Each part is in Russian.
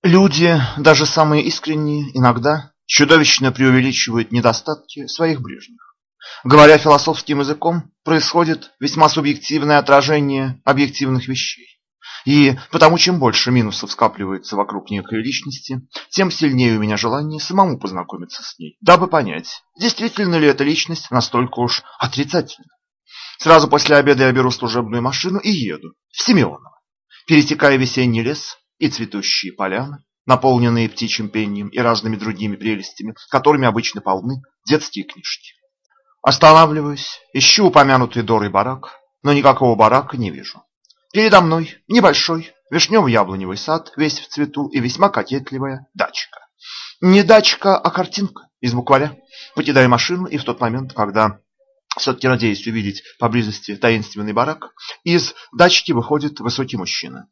Люди, даже самые искренние, иногда чудовищно преувеличивают недостатки своих ближних. Говоря философским языком, происходит весьма субъективное отражение объективных вещей. И потому, чем больше минусов скапливается вокруг некой личности, тем сильнее у меня желание самому познакомиться с ней, дабы понять, действительно ли эта личность настолько уж отрицательна. Сразу после обеда я беру служебную машину и еду в Симеоново, пересекая весенний лес и цветущие поляны, наполненные птичьим пением и разными другими прелестями, которыми обычно полны детские книжки. Останавливаюсь, ищу упомянутый Дорой барак, но никакого барака не вижу. Передо мной небольшой вишнево-яблоневый сад, весь в цвету, и весьма кокетливая дачка. Не дачка, а картинка из букваря. Покидаю машину, и в тот момент, когда все-таки надеюсь увидеть поблизости таинственный барак, из дачки выходит высокий мужчина.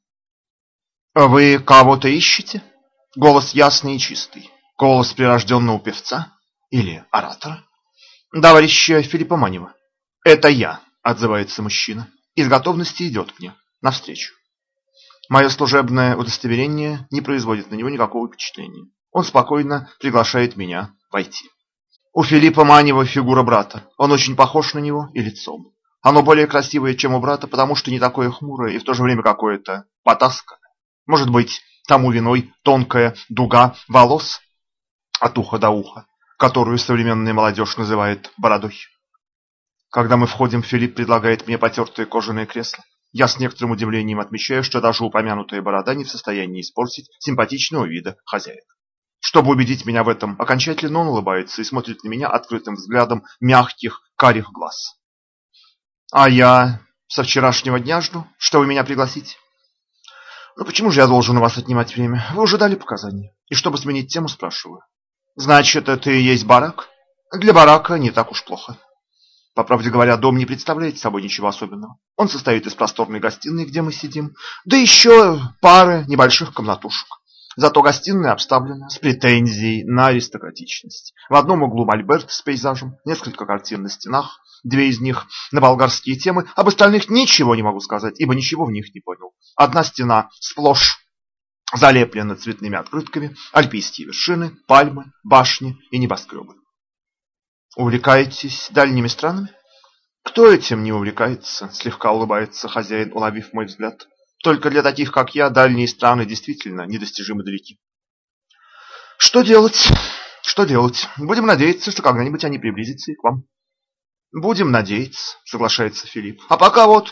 «Вы кого-то ищете?» Голос ясный и чистый. Голос прирожденного певца или оратора. «Товарища Филиппа Манева». «Это я», — отзывается мужчина, и с готовностью идет мне навстречу. Мое служебное удостоверение не производит на него никакого впечатления. Он спокойно приглашает меня войти. У Филиппа Манева фигура брата. Он очень похож на него и лицом. Оно более красивое, чем у брата, потому что не такое хмурое и в то же время какое-то потасканное. Может быть, тому виной тонкая дуга волос от уха до уха, которую современная молодежь называет бородой. Когда мы входим, Филипп предлагает мне потертое кожаное кресло. Я с некоторым удивлением отмечаю, что даже упомянутая борода не в состоянии испортить симпатичного вида хозяина. Чтобы убедить меня в этом окончательно, он улыбается и смотрит на меня открытым взглядом мягких карих глаз. «А я со вчерашнего дня жду, что вы меня пригласите». «Ну почему же я должен у вас отнимать время? Вы уже дали показания. И чтобы сменить тему, спрашиваю. Значит, это и есть барак? Для барака не так уж плохо». По правде говоря, дом не представляет собой ничего особенного. Он состоит из просторной гостиной, где мы сидим, да еще пары небольших комнатушек. Зато гостиная обставлена с претензией на аристократичность. В одном углу мольберт с пейзажем, несколько картин на стенах, две из них на болгарские темы. Об остальных ничего не могу сказать, ибо ничего в них не понял. Одна стена сплошь залеплена цветными открытками, альпийские вершины, пальмы, башни и небоскребы. «Увлекаетесь дальними странами?» «Кто этим не увлекается?» — слегка улыбается хозяин, уловив мой взгляд. «Только для таких, как я, дальние страны действительно недостижимо далеки». «Что делать? Что делать? Будем надеяться, что когда-нибудь они приблизятся и к вам». «Будем надеяться», — соглашается Филипп. «А пока вот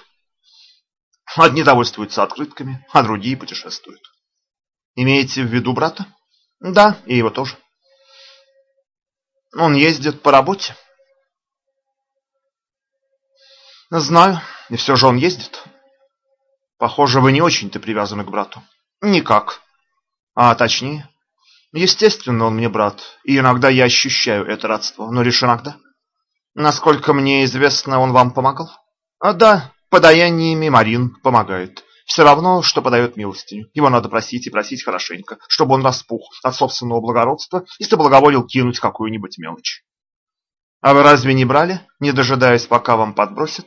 одни довольствуются открытками, а другие путешествуют». «Имеете в виду брата?» «Да, и его тоже». «Он ездит по работе?» «Знаю, и все же он ездит». «Похоже, вы не очень-то привязаны к брату». «Никак. А точнее, естественно, он мне брат, и иногда я ощущаю это родство, но лишь иногда». «Насколько мне известно, он вам помогал?» «Да, подаяниями Марин помогает. Все равно, что подает милостыню. Его надо просить и просить хорошенько, чтобы он распух от собственного благородства и соблаговолил кинуть какую-нибудь мелочь». «А вы разве не брали, не дожидаясь, пока вам подбросят?»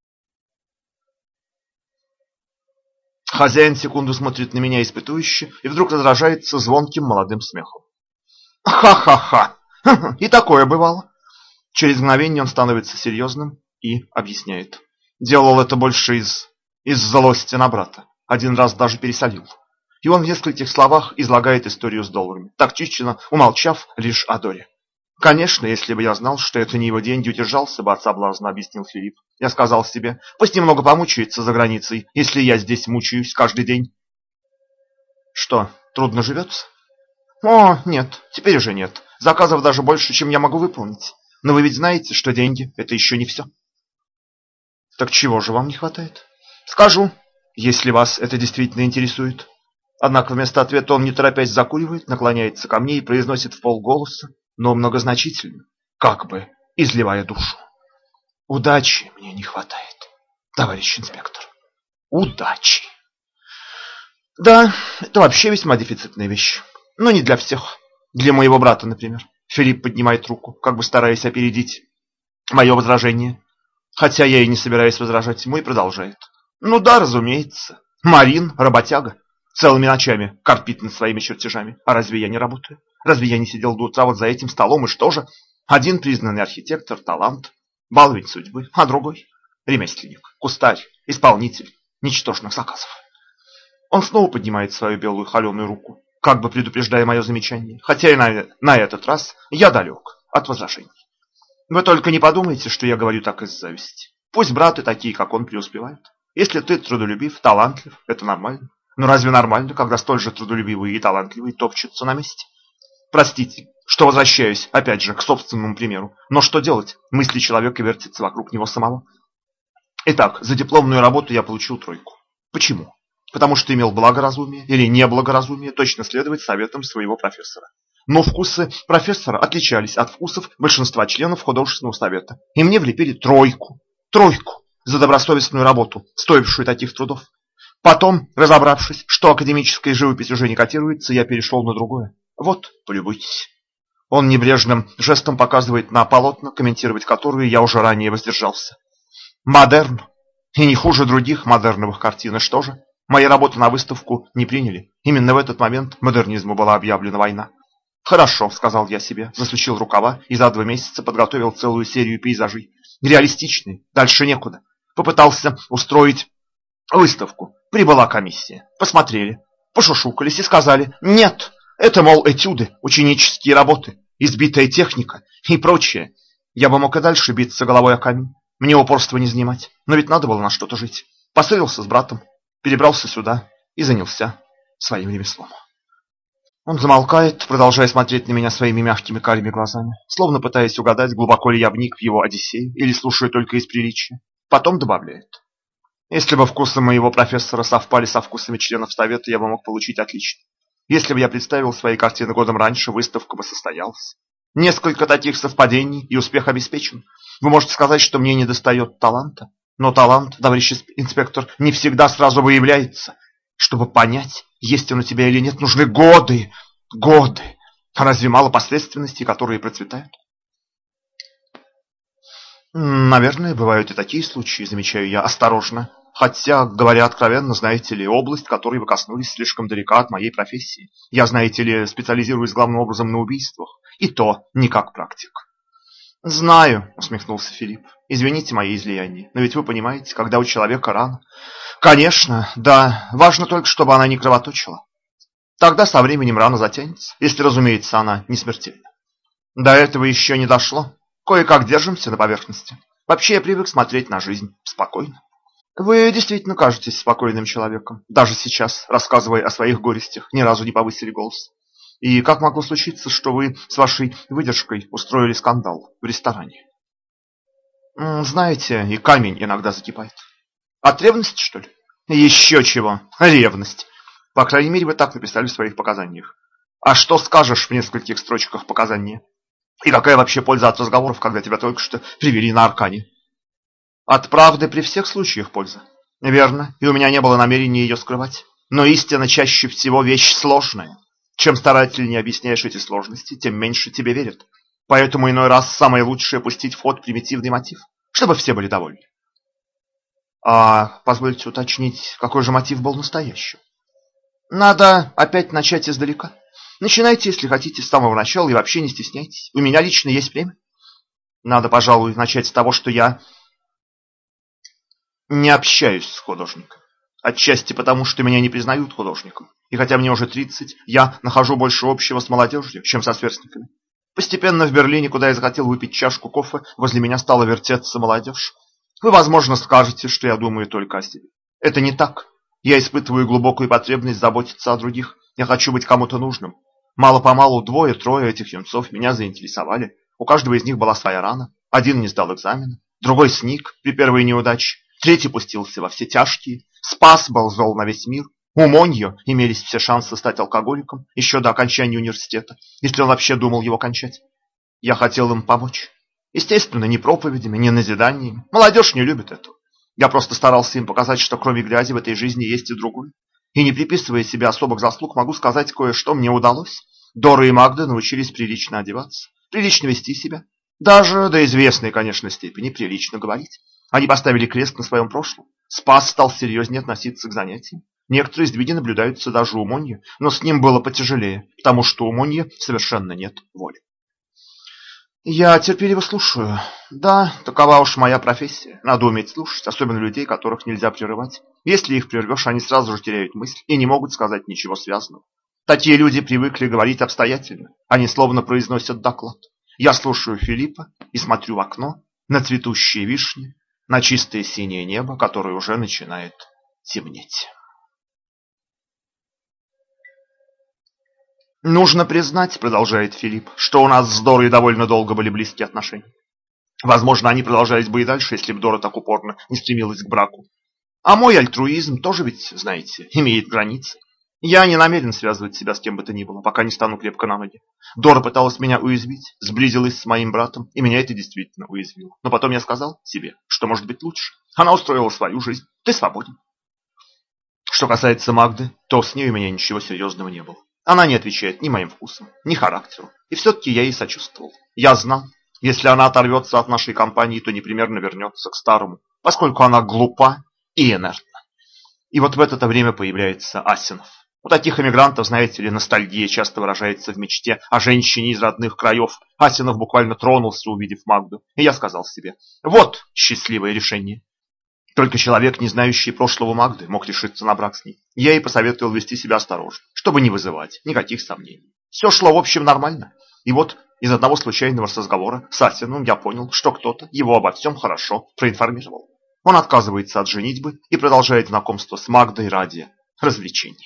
Хозяин секунду смотрит на меня испытующе и вдруг раздражается звонким молодым смехом. «Ха-ха-ха! И такое бывало!» Через мгновение он становится серьезным и объясняет. Делал это больше из злости на брата. Один раз даже пересолил. И он в нескольких словах излагает историю с долларами, тактично умолчав лишь о Доре. «Конечно, если бы я знал, что это не его деньги, удержался бы от соблазна», — объяснил Филипп. «Я сказал себе, пусть немного помучается за границей, если я здесь мучаюсь каждый день». «Что, трудно живется?» «О, нет, теперь уже нет. Заказов даже больше, чем я могу выполнить. Но вы ведь знаете, что деньги — это еще не все». «Так чего же вам не хватает?» «Скажу, если вас это действительно интересует». Однако вместо ответа он, не торопясь, закуривает, наклоняется ко мне и произносит вполголоса, но многозначительно, как бы изливая душу. «Удачи мне не хватает, товарищ инспектор. Удачи». Да, это вообще весьма дефицитная вещь. Но не для всех. Для моего брата, например. Филипп поднимает руку, как бы стараясь опередить мое возражение. Хотя я и не собираюсь возражать ему, и продолжает. «Ну да, разумеется. Марин, работяга. целыми ночами корпит над своими чертежами. А разве я не работаю? Разве я не сидел до утра вот за этим столом? И что же? Один признанный архитектор, талант, баловень судьбы, а другой ремесленник, кустарь, исполнитель ничтожных заказов. Он снова поднимает свою белую холеную руку, как бы предупреждая мое замечание, хотя и на этот раз я далек от возражений. Вы только не подумайте, что я говорю так из зависти. Пусть браты такие, как он, преуспевают. Если ты трудолюбив, талантлив, это нормально. Но разве нормально, когда столь же трудолюбивые и талантливые топчутся на месте? Простите, что возвращаюсь, опять же, к собственному примеру. Но что делать? Мысли человека вертятся вокруг него самого. Итак, за дипломную работу я получил 3. Почему? Потому что имел благоразумие или неблагоразумие точно следовать советам своего профессора. Но вкусы профессора отличались от вкусов большинства членов художественного совета. И мне влепили 3. 3 за добросовестную работу, стоившую таких трудов. Потом, разобравшись, что академическая живопись уже не котируется, я перешел на другое. Вот, полюбуйтесь. Он небрежным жестом показывает на полотна, комментировать которые я уже ранее воздержался. Модерн. И не хуже других модерновых картин. И что же? Мои работы на выставку не приняли. Именно в этот момент модернизму была объявлена война. «Хорошо», — сказал я себе, засучил рукава и за 2 месяца подготовил целую серию пейзажей. Реалистичные, дальше некуда. Попытался устроить выставку. Прибыла комиссия. Посмотрели, пошушукались и сказали: «Нет, это, мол, этюды, ученические работы, избитая техника и прочее». Я бы мог и дальше биться головой о камень. Мне упорство не занимать. Но ведь надо было на что-то жить. Поссорился с братом, перебрался сюда и занялся своим ремеслом. Он замолкает, продолжая смотреть на меня своими мягкими карими глазами, словно пытаясь угадать, глубоко ли я вник в его Одиссею или слушаю только из приличия. Потом добавляет: «Если бы вкусы моего профессора совпали со вкусами членов совета, я бы мог получить отлично. Если бы я представил свои картины годом раньше, выставка бы состоялась. Несколько таких совпадений, и успех обеспечен. Вы можете сказать, что мне недостает таланта, но талант, товарищ инспектор, не всегда сразу выявляется. Чтобы понять, есть он у тебя или нет, нужны годы, годы. А разве мало посредственностей, которые процветают?» «Наверное, бывают и такие случаи», замечаю я осторожно. Хотя, говоря откровенно, знаете ли, область, которой вы коснулись, слишком далека от моей профессии. Я, знаете ли, специализируюсь главным образом на убийствах. И то не как практик. «Знаю», — усмехнулся Филипп. «Извините мои излияния, но ведь вы понимаете, когда у человека рана...» «Конечно, да. Важно только, чтобы она не кровоточила. Тогда со временем рана затянется, если, разумеется, она не смертельна. До этого еще не дошло. Кое-как держимся на поверхности. Вообще я привык смотреть на жизнь спокойно». «Вы действительно кажетесь спокойным человеком. Даже сейчас, рассказывая о своих горестях, ни разу не повысили голос. И как могло случиться, что вы с вашей выдержкой устроили скандал в ресторане?» «Знаете, и камень иногда закипает». «От ревности, что ли?» «Еще чего. Ревность. По крайней мере, вы так написали в своих показаниях. А что скажешь в нескольких строчках показания? И какая вообще польза от разговоров, когда тебя только что привели на Аркане?» «От правды при всех случаях польза». «Верно, и у меня не было намерения ее скрывать. Но истина чаще всего вещь сложная. Чем старательнее объясняешь эти сложности, тем меньше тебе верят. Поэтому иной раз самое лучшее пустить в ход примитивный мотив, чтобы все были довольны». «А позвольте уточнить, какой же мотив был настоящим?» «Надо опять начать издалека. Начинайте, если хотите, с самого начала и вообще не стесняйтесь. У меня лично есть время. Надо, пожалуй, начать с того, что я не общаюсь с художником. Отчасти потому, что меня не признают художником. И хотя мне уже 30, я нахожу больше общего с молодежью, чем со сверстниками. Постепенно в Берлине, куда я захотел выпить чашку кофе, возле меня стала вертеться молодежь. Вы, возможно, скажете, что я думаю только о себе. Это не так. Я испытываю глубокую потребность заботиться о других. Я хочу быть кому-то нужным. Мало-помалу 2-3 этих юнцов меня заинтересовали. У каждого из них была своя рана. Один не сдал экзамен, другой сник при первой неудаче, третий пустился во все тяжкие. Спас был зол на весь мир. У Моньо имелись все шансы стать алкоголиком еще до окончания университета, если он вообще думал его кончать. Я хотел им помочь. Естественно, не проповедями, не назиданиями. Молодежь не любит этого. Я просто старался им показать, что кроме грязи в этой жизни есть и другое. И не приписывая себе особых заслуг, могу сказать, кое-что мне удалось. Дора и Магда научились прилично одеваться, прилично вести себя. Даже до известной, конечно, степени прилично говорить. Они поставили крест на своем прошлом. Спас стал серьезнее относиться к занятиям. Некоторые сдвиги наблюдаются даже у Монье, но с ним было потяжелее, потому что у Монье совершенно нет воли. Я терпеливо слушаю. Да, такова уж моя профессия. Надо уметь слушать, особенно людей, которых нельзя прерывать. Если их прервешь, они сразу же теряют мысль и не могут сказать ничего связанного. Такие люди привыкли говорить обстоятельно. Они словно произносят доклад. Я слушаю Филиппа и смотрю в окно на цветущие вишни, на чистое синее небо, которое уже начинает темнеть. «Нужно признать, — продолжает Филипп, — что у нас с Дорой довольно долго были близкие отношения. Возможно, они продолжались бы и дальше, если бы Дора так упорно не стремилась к браку. А мой альтруизм тоже ведь, знаете, имеет границы. Я не намерен связывать себя с кем бы то ни было, пока не стану крепко на ноги. Дора пыталась меня уязвить, сблизилась с моим братом, и меня это действительно уязвило. Но потом я сказал себе, что может быть лучше. Она устроила свою жизнь, ты свободен. Что касается Магды, то с ней у меня ничего серьезного не было. Она не отвечает ни моим вкусам, ни характеру. И все-таки я ей сочувствовал. Я знал, если она оторвется от нашей компании, то непременно вернется к старому, поскольку она глупа и инертна. И вот в это время появляется Асинов. У таких эмигрантов, знаете ли, ностальгия часто выражается в мечте о женщине из родных краев. Асинов буквально тронулся, увидев Магду. И я сказал себе, вот счастливое решение. Только человек, не знающий прошлого Магды, мог решиться на брак с ней. Я ей посоветовал вести себя осторожно, чтобы не вызывать никаких сомнений. Все шло, в общем, нормально. И вот из одного случайного разговора с Асиным я понял, что кто-то его обо всем хорошо проинформировал. Он отказывается от женитьбы и продолжает знакомство с Магдой ради развлечения.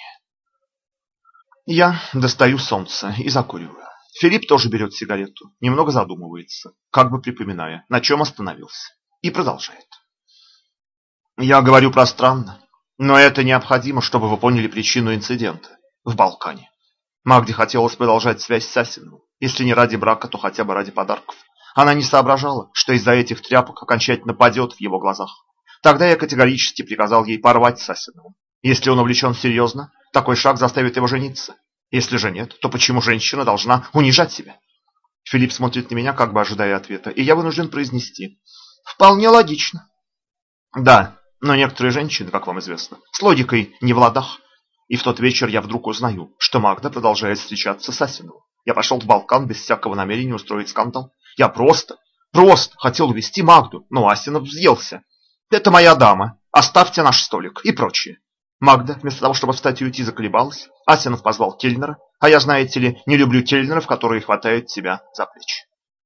Я достаю солнце и закуриваю. Филипп тоже берет сигарету, немного задумывается, как бы припоминая, на чем остановился, и продолжает. Я говорю пространно, но это необходимо, чтобы вы поняли причину инцидента в Балкане. Магде хотелось продолжать связь с Асиновым, если не ради брака, то хотя бы ради подарков. Она не соображала, что из-за этих тряпок окончательно падет в его глазах. Тогда я категорически приказал ей порвать с Асиновым. Если он увлечен серьезно, такой шаг заставит его жениться. Если же нет, то почему женщина должна унижать себя? Филипп смотрит на меня, как бы ожидая ответа, и я вынужден произнести. Вполне логично. Да, но некоторые женщины, как вам известно, с логикой не в ладах. И в тот вечер я вдруг узнаю, что Магда продолжает встречаться с Асиновым. Я пошел в Балкан без всякого намерения устроить скандал. Я просто хотел увести Магду, но Асинов взъелся. Это моя дама, оставьте наш столик и прочее. Магда, вместо того, чтобы встать и уйти, заколебалась. Асинов позвал кельнера, а я, знаете ли, не люблю кельнеров, которые хватают тебя за плечи.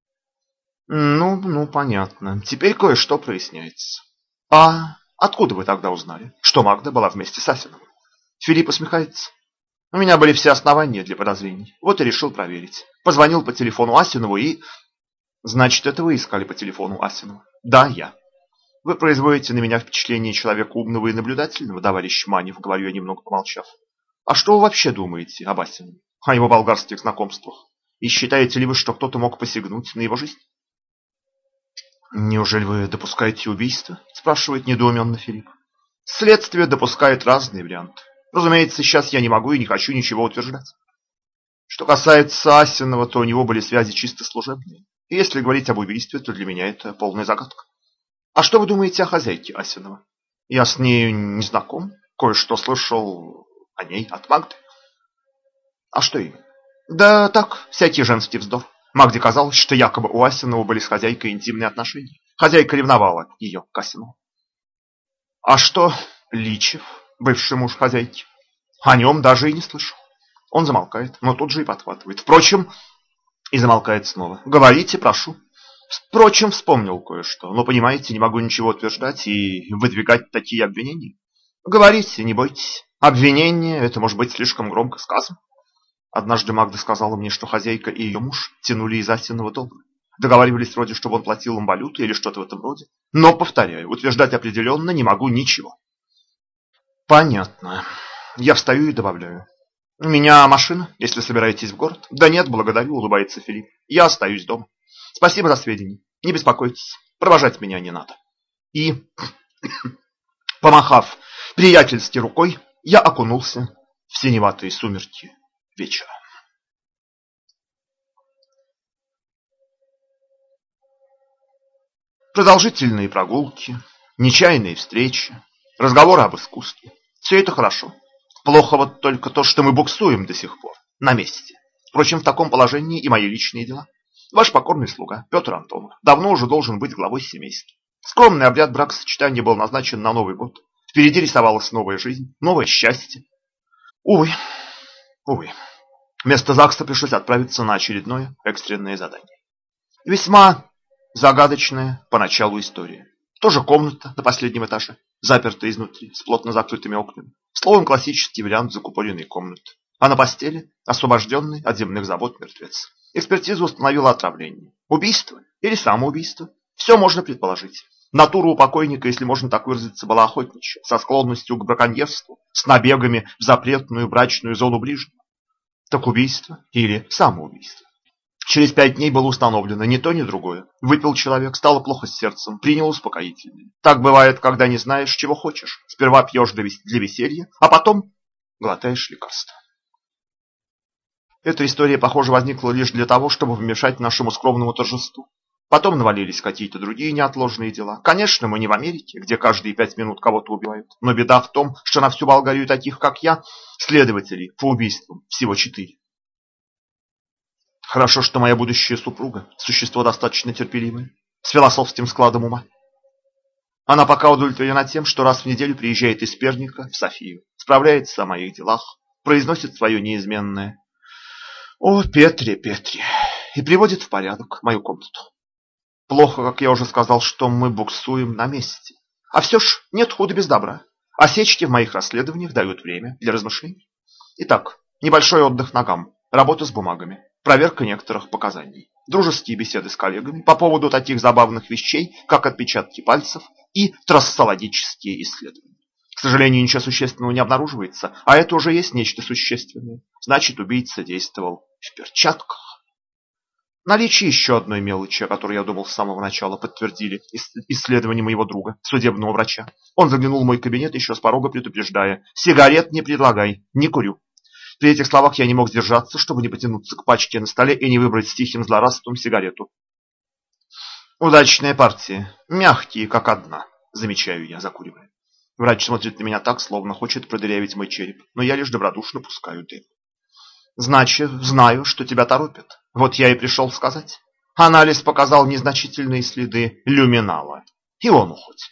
Ну, понятно. Теперь кое-что проясняется. А откуда вы тогда узнали, что Магда была вместе с Асиновым? Филипп усмехается. У меня были все основания для подозрений. Вот и решил проверить. Позвонил по телефону Асинову и... Значит, это вы искали по телефону Асинова? Да, я. Вы производите на меня впечатление человека умного и наблюдательного, товарищ Манев, говорю я, немного помолчав. А что вы вообще думаете об Асинове, о его болгарских знакомствах? И считаете ли вы, что кто-то мог посягнуть на его жизнь? Неужели вы допускаете убийство? Спрашивает недоуменно Филипп. Следствие допускает разные варианты. Разумеется, сейчас я не могу и не хочу ничего утверждать. Что касается Асинова, то у него были связи чисто служебные. И если говорить об убийстве, то для меня это полная загадка. А что вы думаете о хозяйке Асинова? Я с ней не знаком. Кое-что слышал о ней от Магды. А что именно? Да так, всякий женский вздор. Магде казалось, что якобы у Асинова были с хозяйкой интимные отношения. Хозяйка ревновала ее к Асинову. А что Личев, бывший муж хозяйки? О нем даже и не слышал. Он замолкает, но тут же и подхватывает. Впрочем, и замолкает снова. Говорите, прошу. Впрочем, вспомнил кое-что. Но, понимаете, не могу ничего утверждать и выдвигать такие обвинения. Говорите, не бойтесь. Обвинение – это может быть слишком громко сказано. Однажды Магда сказала мне, что хозяйка и ее муж тянули из Асиного долга. Договаривались вроде, чтобы он платил им валюту или что-то в этом роде. Но, повторяю, утверждать определенно не могу ничего. Понятно. Я встаю и добавляю. У меня машина, если собираетесь в город. Да нет, благодарю, улыбается Филипп. Я остаюсь дома. Спасибо за сведения. Не беспокойтесь, провожать меня не надо. И, помахав приятельски рукой, я окунулся в синеватые сумерки вечера. Продолжительные прогулки, нечаянные встречи, разговоры об искусстве. Все это хорошо, Плохо вот только то, что мы буксуем до сих пор, на месте. Впрочем, в таком положении и мои личные дела. Ваш покорный слуга Петр Антонов давно уже должен быть главой семейства. Скромный обряд бракосочетания был назначен на Новый год. Впереди рисовалась новая жизнь, новое счастье. Увы, увы. Вместо ЗАГСа пришлось отправиться на очередное экстренное задание. Весьма загадочная поначалу история. Тоже комната на последнем этаже, запертая изнутри, с плотно закрытыми окнами. Словом, классический вариант закупоренной комнаты. А на постели освобожденный от земных забот мертвец. Экспертиза установила отравление. Убийство или самоубийство? Все можно предположить. Натура у покойника, если можно так выразиться, была охотничья, со склонностью к браконьерству, с набегами в запретную брачную зону ближнего. Так убийство или самоубийство? Через 5 дней было установлено ни то, ни другое. Выпил человек, стало плохо с сердцем, принял успокоительное. Так бывает, когда не знаешь, чего хочешь. Сперва пьешь для веселья, а потом глотаешь лекарства. Эта история, похоже, возникла лишь для того, чтобы помешать нашему скромному торжеству. Потом навалились какие-то другие неотложные дела. Конечно, мы не в Америке, где каждые 5 минут кого-то убивают. Но беда в том, что на всю Болгарию таких, как я, следователей по убийствам всего 4. Хорошо, что моя будущая супруга – существо достаточно терпеливое, с философским складом ума. Она пока удовлетворена тем, что раз в неделю приезжает из Перника в Софию, справляется о моих делах, произносит свое неизменное «О, Петре, Петре!» и приводит в порядок мою комнату. Плохо, как я уже сказал, что мы буксуем на месте. А все ж нет худа без добра. Осечки в моих расследованиях дают время для размышлений. Итак, небольшой отдых ногам, работа с бумагами, проверка некоторых показаний, дружеские беседы с коллегами по поводу таких забавных вещей, как отпечатки пальцев и трассологические исследования. К сожалению, ничего существенного не обнаруживается, а это уже есть нечто существенное. Значит, убийца действовал в перчатках. Наличие еще одной мелочи, о которой я думал с самого начала, подтвердили исследования моего друга, судебного врача. Он заглянул в мой кабинет еще с порога, предупреждая: «Сигарет не предлагай, не курю». При этих словах я не мог сдержаться, чтобы не потянуться к пачке на столе и не выбрать с тихим злорадством сигарету. «Удачная партия, мягкие, как одна», замечаю я, закуривая. Врач смотрит на меня так, словно хочет продырявить мой череп, но я лишь добродушно пускаю дым. «Значит, знаю, что тебя торопят. Вот я и пришел сказать. Анализ показал незначительные следы люминала, и он уходит».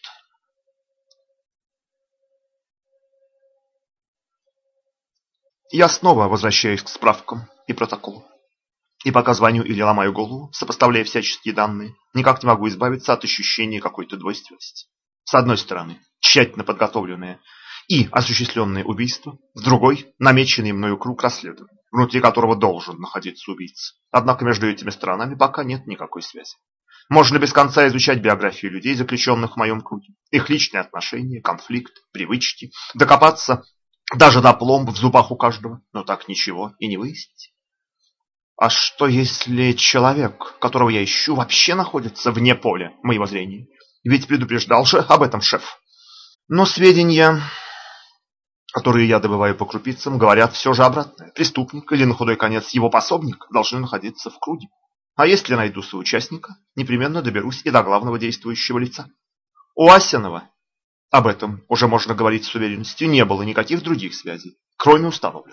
Я снова возвращаюсь к справкам и протоколу. И пока звоню или ломаю голову, сопоставляя всяческие данные, никак не могу избавиться от ощущения какой-то двойственности. С одной стороны, тщательно подготовленное и осуществленное убийство, с другой – намеченный мною круг расследования, внутри которого должен находиться убийца. Однако между этими сторонами пока нет никакой связи. Можно без конца изучать биографии людей, заключенных в моем круге, их личные отношения, конфликт, привычки, докопаться даже до пломб в зубах у каждого, но так ничего и не выяснить. А что если человек, которого я ищу, вообще находится вне поля моего зрения? Ведь предупреждал же об этом шеф. Но сведения, которые я добываю по крупицам, говорят все же обратное. Преступник или на худой конец его пособник должны находиться в круге. А если найду соучастника, непременно доберусь и до главного действующего лица. У Асинова, об этом уже можно говорить с уверенностью, не было никаких других связей, кроме установленных.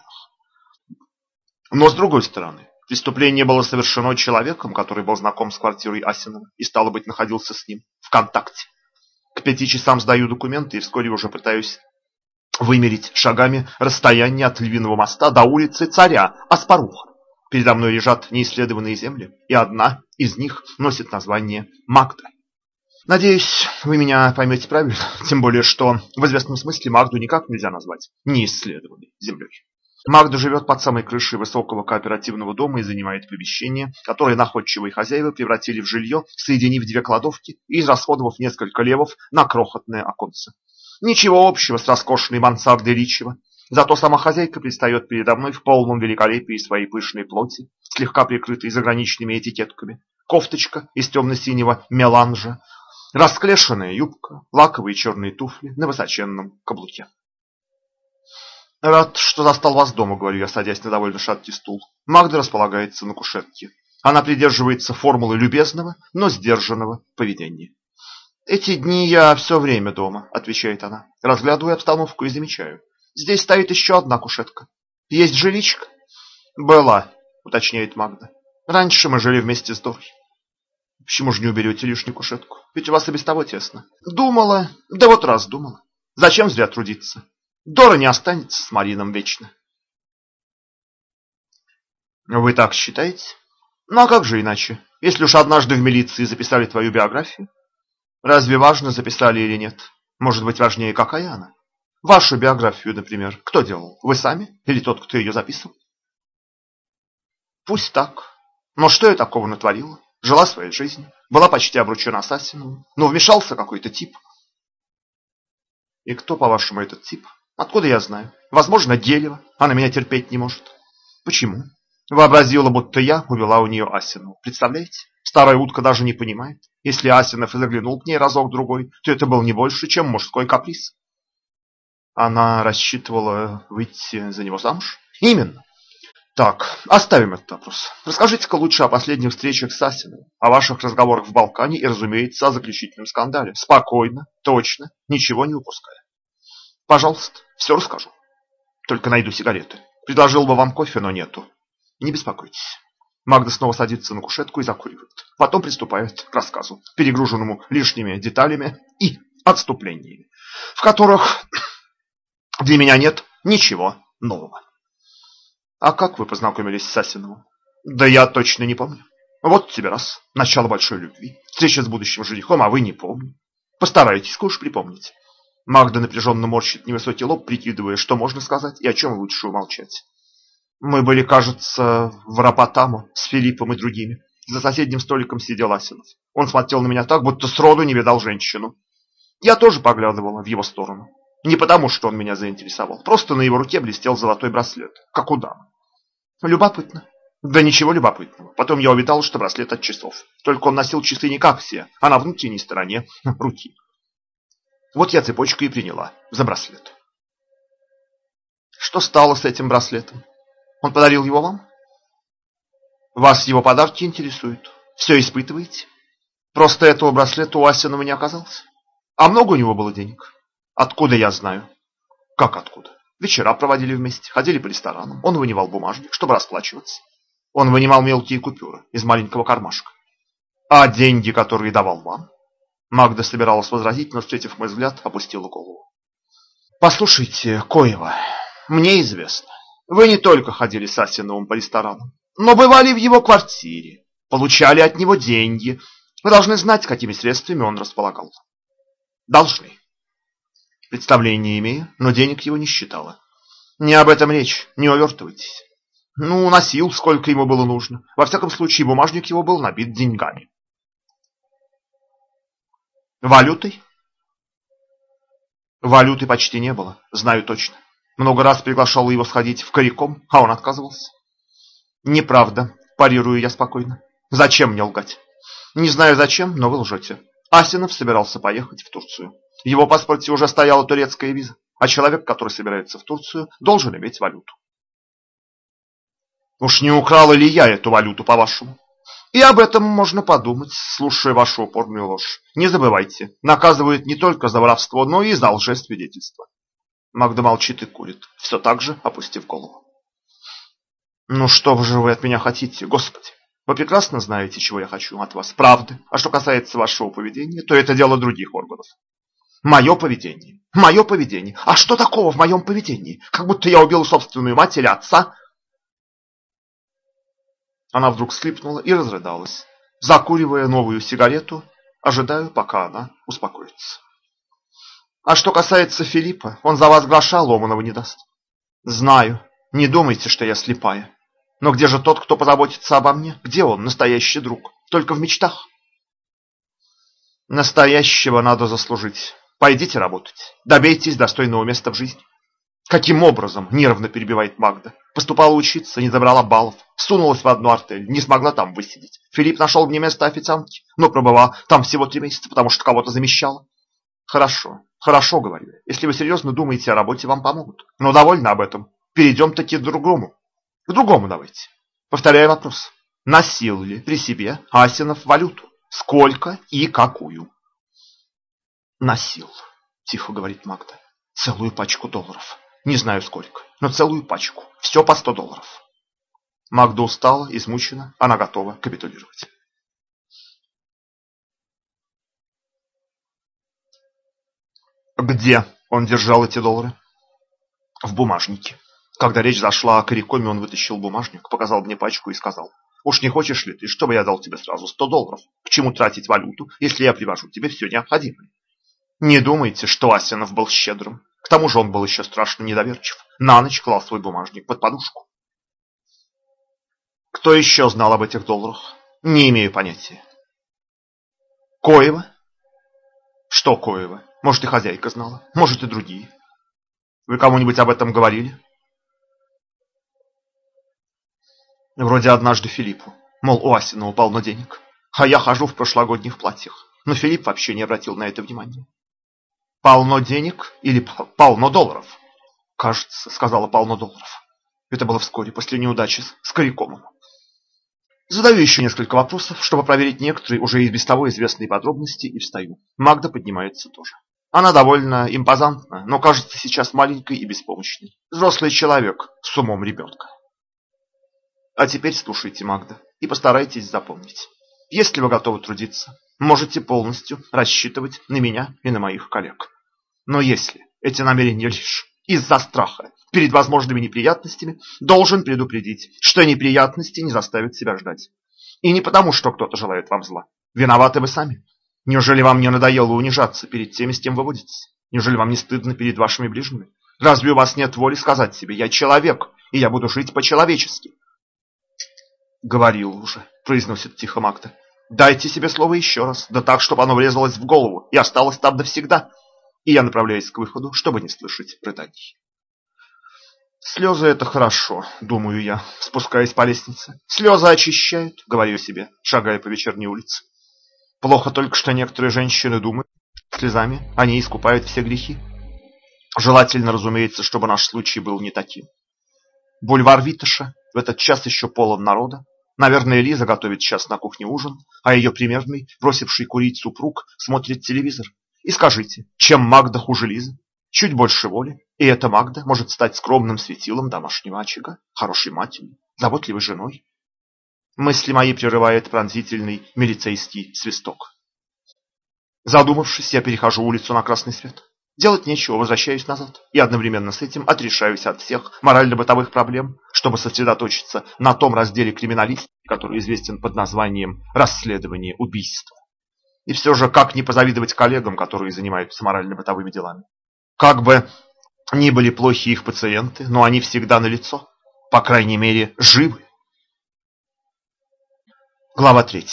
Но с другой стороны, преступление было совершено человеком, который был знаком с квартирой Асинова и, стало быть, находился с ним в контакте. К 5 часам сдаю документы и вскоре уже пытаюсь вымерить шагами расстояние от Львиного моста до улицы Царя Аспаруха. Передо мной лежат неисследованные земли, и одна из них носит название Магда. Надеюсь, вы меня поймете правильно, тем более, что в известном смысле Магду никак нельзя назвать неисследованной землей. Магда живет под самой крышей высокого кооперативного дома и занимает помещение, которое находчивые хозяева превратили в жилье, соединив 2 кладовки и израсходовав несколько левов на крохотное оконце. Ничего общего с роскошной мансардой Ричева. Зато сама хозяйка предстает передо мной в полном великолепии своей пышной плоти, слегка прикрытой заграничными этикетками. Кофточка из темно-синего меланжа, расклешенная юбка, лаковые черные туфли на высоченном каблуке. «Рад, что застал вас дома», — говорю я, садясь на довольно шаткий стул. Магда располагается на кушетке. Она придерживается формулы любезного, но сдержанного поведения. «Эти дни я все время дома», — отвечает она. Разглядываю обстановку и замечаю. Здесь стоит еще одна кушетка. Есть жиличка? Была, уточняет Магда. Раньше мы жили вместе с Дорой. Почему же не уберете лишнюю кушетку? Ведь у вас и без того тесно. Думала, да вот раз думала. Зачем зря трудиться? Дора не останется с Марином вечно. Вы так считаете? Ну а как же иначе? Если уж однажды в милиции записали твою биографию, разве важно, записали или нет? Может быть, важнее, какая она? Вашу биографию, например, кто делал? Вы сами? Или тот, кто ее записывал? Пусть так. Но что я такого натворила? Жила своей жизнью, была почти обручена с Асиновым, но вмешался какой-то тип. И кто, по-вашему, этот тип? Откуда я знаю? Возможно, Делева. Она меня терпеть не может. Почему? Вообразила, будто я увела у нее Асинову. Представляете? Старая утка даже не понимает. Если Асинов и заглянул к ней разок-другой, то это был не больше, чем мужской каприз. Она рассчитывала выйти за него замуж? Именно. Так, оставим этот вопрос. Расскажите-ка лучше о последних встречах с Асиновым, о ваших разговорах в Балкане и, разумеется, о заключительном скандале. Спокойно, точно, ничего не упуская. Пожалуйста, все расскажу. Только найду сигареты. Предложил бы вам кофе, но нету. Не беспокойтесь. Магда снова садится на кушетку и закуривает. Потом приступает к рассказу, перегруженному лишними деталями и отступлениями, в которых для меня нет ничего нового. А как вы познакомились с Асиновым? Да я точно не помню. Вот тебе раз. Начало большой любви. Встреча с будущим женихом, а вы не помните. Постарайтесь-ка уж припомнить. Магда напряженно морщит невысокий лоб, прикидывая, что можно сказать и о чем лучше умолчать. Мы были, кажется, в Рапотамо с Филиппом и другими. За соседним столиком сидел Асинов. Он смотрел на меня так, будто сроду не видал женщину. Я тоже поглядывала в его сторону. Не потому, что он меня заинтересовал. Просто на его руке блестел золотой браслет, как у дамы. Любопытно. Да ничего любопытного. Потом я увидал, что браслет от часов. Только он носил часы не как все, а на внутренней стороне руки. Вот я цепочку и приняла за браслет. Что стало с этим браслетом? Он подарил его вам? Вас его подарки интересуют? Все испытываете? Просто этого браслета у Асинова не оказалось. А много у него было денег? Откуда я знаю? Как откуда? Вечера проводили вместе, ходили по ресторанам. Он вынимал бумажник, чтобы расплачиваться. Он вынимал мелкие купюры из маленького кармашка. А деньги, которые давал вам? Магда собиралась возразить, но, встретив мой взгляд, опустила голову. Послушайте, Коева, мне известно. Вы не только ходили с Асиновым по ресторанам, но бывали в его квартире, получали от него деньги. Вы должны знать, какими средствами он располагал. Должны. Представления не имею, но денег его не считала. Не об этом речь, не увертывайтесь. Ну, носил, сколько ему было нужно. Во всяком случае, бумажник его был набит деньгами. Валютой? Валюты почти не было, знаю точно. Много раз приглашал его сходить в Кариком, а он отказывался. Неправда, парирую я спокойно. Зачем мне лгать? Не знаю зачем, но вы лжете. Асинов собирался поехать в Турцию. В его паспорте уже стояла турецкая виза, а человек, который собирается в Турцию, должен иметь валюту. Уж не украла ли я эту валюту, по-вашему? И об этом можно подумать, слушая вашу упорную ложь. Не забывайте, наказывают не только за воровство, но и за лжесвидетельство. Магда молчит и курит, все так же опустив голову. Ну что же вы от меня хотите, Господи? Вы прекрасно знаете, чего я хочу от вас, правды. А что касается вашего поведения, то это дело других органов. Мое поведение. Мое поведение. А что такого в моем поведении? Как будто я убил собственную мать или отца. Она вдруг всхлипнула и разрыдалась. Закуривая новую сигарету, ожидаю, пока она успокоится. А что касается Филиппа, он за вас гроша ломаного не даст. Знаю. Не думайте, что я слепая. Но где же тот, кто позаботится обо мне? Где он, настоящий друг? Только в мечтах. Настоящего надо заслужить. Пойдите работать. Добейтесь достойного места в жизни. Каким образом, нервно перебивает Магда. Поступала учиться, не забрала баллов. Сунулась в одну артель, не смогла там высидеть. Филипп нашел мне место официантки, но пробыла там всего 3 месяца, потому что кого-то замещала. Хорошо, хорошо, говорю я. Если вы серьезно думаете о работе, вам помогут. Но довольно об этом. Перейдем таки к другому. К другому давайте. Повторяю вопрос. Носил ли при себе Асинов валюту? Сколько и какую? Носил, тихо говорит Магда. Целую пачку долларов. Не знаю сколько, но целую пачку. Все по $100. Магда устала, измучена, она готова капитулировать. Где он держал эти доллары? В бумажнике. Когда речь зашла о Карикоме, он вытащил бумажник, показал мне пачку и сказал: «Уж не хочешь ли ты, чтобы я дал тебе сразу $100? К чему тратить валюту, если я привожу тебе все необходимое?» Не думайте, что Асенов был щедрым. К тому же он был еще страшно недоверчив. На ночь клал свой бумажник под подушку. Кто еще знал об этих долларах? Не имею понятия. Коева? Что Коева? Может, и хозяйка знала, может, и другие. Вы кому-нибудь об этом говорили? Вроде однажды Филиппу. Мол, у Асина полно денег. А я хожу в прошлогодних платьях. Но Филипп вообще не обратил на это внимания. Полно денег или полно долларов? Кажется, сказала полно долларов. Это было вскоре после неудачи с Карикомом. Задаю еще несколько вопросов, чтобы проверить некоторые уже и без того известные подробности, и встаю. Магда поднимается тоже. Она довольно импозантна, но кажется сейчас маленькой и беспомощной. Взрослый человек с умом ребенка. А теперь слушайте, Магда, и постарайтесь запомнить. Если вы готовы трудиться, можете полностью рассчитывать на меня и на моих коллег. Но если эти намерения лишь из-за страха перед возможными неприятностями, должен предупредить, что неприятности не заставят себя ждать. И не потому, что кто-то желает вам зла. Виноваты вы сами. Неужели вам не надоело унижаться перед теми, с кем вы водитесь? Неужели вам не стыдно перед вашими ближними? Разве у вас нет воли сказать себе: «Я человек, и я буду жить по-человечески»? Говорил уже, произносит тихо Магда. Дайте себе слово еще раз, да так, чтобы оно врезалось в голову и осталось там навсегда. И я направляюсь к выходу, чтобы не слышать рыданий. Слезы — это хорошо, думаю я, спускаясь по лестнице. Слезы очищают, говорю себе, шагая по вечерней улице. Плохо только, что некоторые женщины думают, что слезами они искупают все грехи. Желательно, разумеется, чтобы наш случай был не таким. Бульвар Витоша в этот час еще полон народа. Наверное, Лиза готовит сейчас на кухне ужин, а ее примерный, бросивший курить супруг, смотрит телевизор. И скажите, чем Магда хуже Лизы? Чуть больше воли, и эта Магда может стать скромным светилом домашнего очага, хорошей матерью, заботливой женой. Мысли мои прерывает пронзительный милицейский свисток. Задумавшись, я перехожу улицу на красный свет. Делать нечего, возвращаюсь назад и одновременно с этим отрешаюсь от всех морально-бытовых проблем, чтобы сосредоточиться на том разделе криминалистики, который известен под названием «Расследование убийства». И все же, как не позавидовать коллегам, которые занимаются морально-бытовыми делами? Как бы ни были плохи их пациенты, но они всегда налицо, по крайней мере, живы. Глава 3.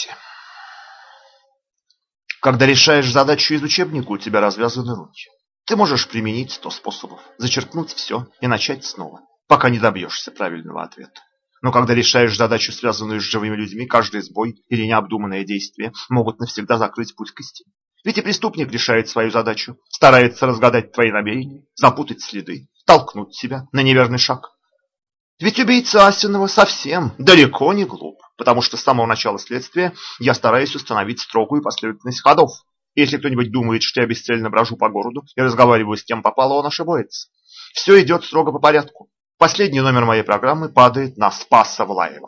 Когда решаешь задачу из учебника, у тебя развязаны руки. Ты можешь применить 100 способов, зачеркнуть все и начать снова, пока не добьешься правильного ответа. Но когда решаешь задачу, связанную с живыми людьми, каждый сбой или необдуманное действие могут навсегда закрыть путь к истине. Ведь и преступник решает свою задачу, старается разгадать твои намерения, запутать следы, толкнуть себя на неверный шаг. Ведь убийца Асенова совсем далеко не глуп, потому что с самого начала следствия я стараюсь установить строгую последовательность ходов. Если кто-нибудь думает, что я бесцельно брожу по городу и разговариваю с кем попало, он ошибается. Все идет строго по порядку. Последний номер моей программы падает на Спаса Влаева.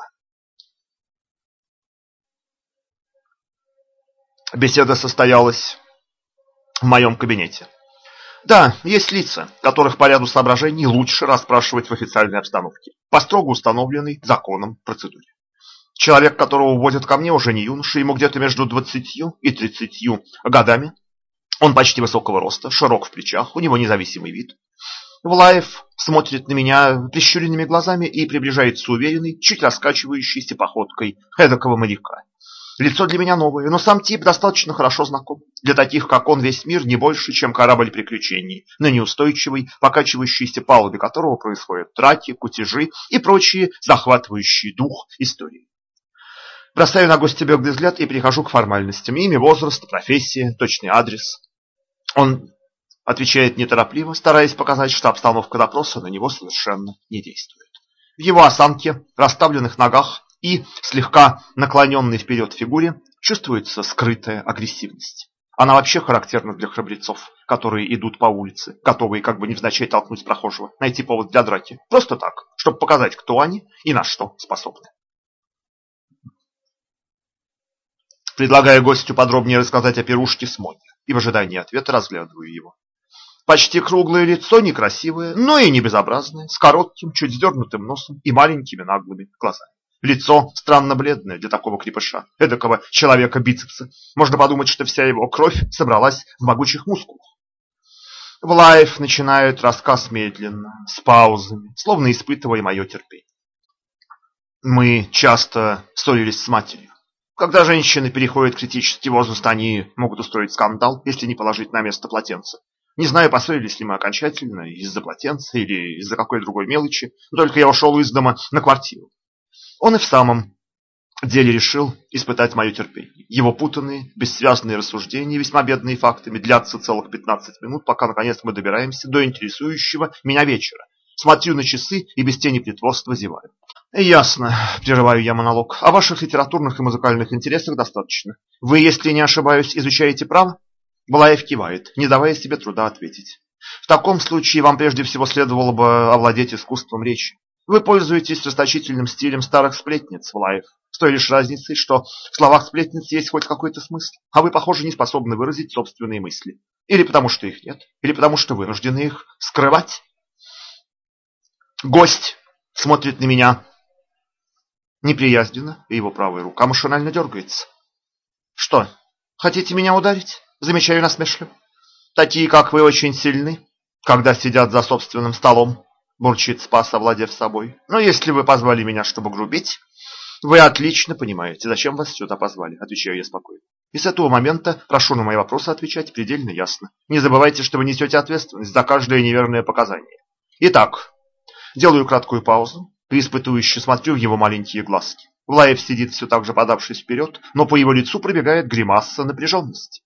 Беседа состоялась в моем кабинете. Да, есть лица, которых по ряду соображений лучше расспрашивать в официальной обстановке, по строго установленной законом процедуре. Человек, которого уводят ко мне, уже не юноша, ему где-то между 20 и 30 годами. Он почти высокого роста, широк в плечах, у него независимый вид. Влаев смотрит на меня прищуренными глазами и приближается уверенной, чуть раскачивающейся походкой эдакого моряка. Лицо для меня новое, но сам тип достаточно хорошо знаком. Для таких, как он, весь мир не больше, чем корабль приключений, на неустойчивой, покачивающейся палубе которого происходят драки, кутежи и прочие захватывающие дух истории. Бросаю на гостя беглый взгляд и перехожу к формальностям. Имя, возраст, профессия, точный адрес. Он отвечает неторопливо, стараясь показать, что обстановка допроса на него совершенно не действует. В его осанке, расставленных ногах и слегка наклоненной вперед фигуре чувствуется скрытая агрессивность. Она вообще характерна для храбрецов, которые идут по улице, готовые как бы невзначай толкнуть прохожего, найти повод для драки. Просто так, чтобы показать, кто они и на что способны. Предлагаю гостю подробнее рассказать о пирушке с Монью, и в ожидании ответа разглядываю его. Почти круглое лицо, некрасивое, но и не безобразное, с коротким, чуть вздернутым носом и маленькими наглыми глазами. Лицо странно бледное для такого крепыша, эдакого человека-бицепса. Можно подумать, что вся его кровь собралась в могучих мускулах. Влаев начинает рассказ медленно, с паузами, словно испытывая мое терпение. Мы часто ссорились с матерью. Когда женщины переходят критический возраст, они могут устроить скандал, если не положить на место полотенце. Не знаю, поссорились ли мы окончательно из-за полотенца или из-за какой другой мелочи, но только я ушел из дома на квартиру. Он и в самом деле решил испытать мое терпение. Его путанные, бессвязные рассуждения, весьма бедные фактами, длятся целых 15 минут, пока наконец мы добираемся до интересующего меня вечера. Смотрю на часы и без тени притворства зеваю. Ясно, прерываю я монолог. О ваших литературных и музыкальных интересах достаточно. Вы, если не ошибаюсь, изучаете право? Балаев кивает, не давая себе труда ответить. В таком случае вам прежде всего следовало бы овладеть искусством речи. Вы пользуетесь расточительным стилем старых сплетниц, Влаев, с той лишь разницей, что в словах сплетниц есть хоть какой-то смысл, а вы, похоже, не способны выразить собственные мысли. Или потому что их нет, или потому что вынуждены их скрывать. Гость смотрит на меня неприязненно, и его правая рука машинально дергается. Что, хотите меня ударить? Замечаю насмешливо. Такие, как вы, очень сильны, когда сидят за собственным столом, бурчит Спас, овладев собой. Но если вы позвали меня, чтобы грубить, вы отлично понимаете, зачем вас сюда позвали, отвечаю я спокойно. И с этого момента прошу на мои вопросы отвечать предельно ясно. Не забывайте, что вы несете ответственность за каждое неверное показание. Итак, делаю краткую паузу, испытующе смотрю в его маленькие глазки. Влаев сидит все так же подавшись вперед, но по его лицу пробегает гримаса напряженности.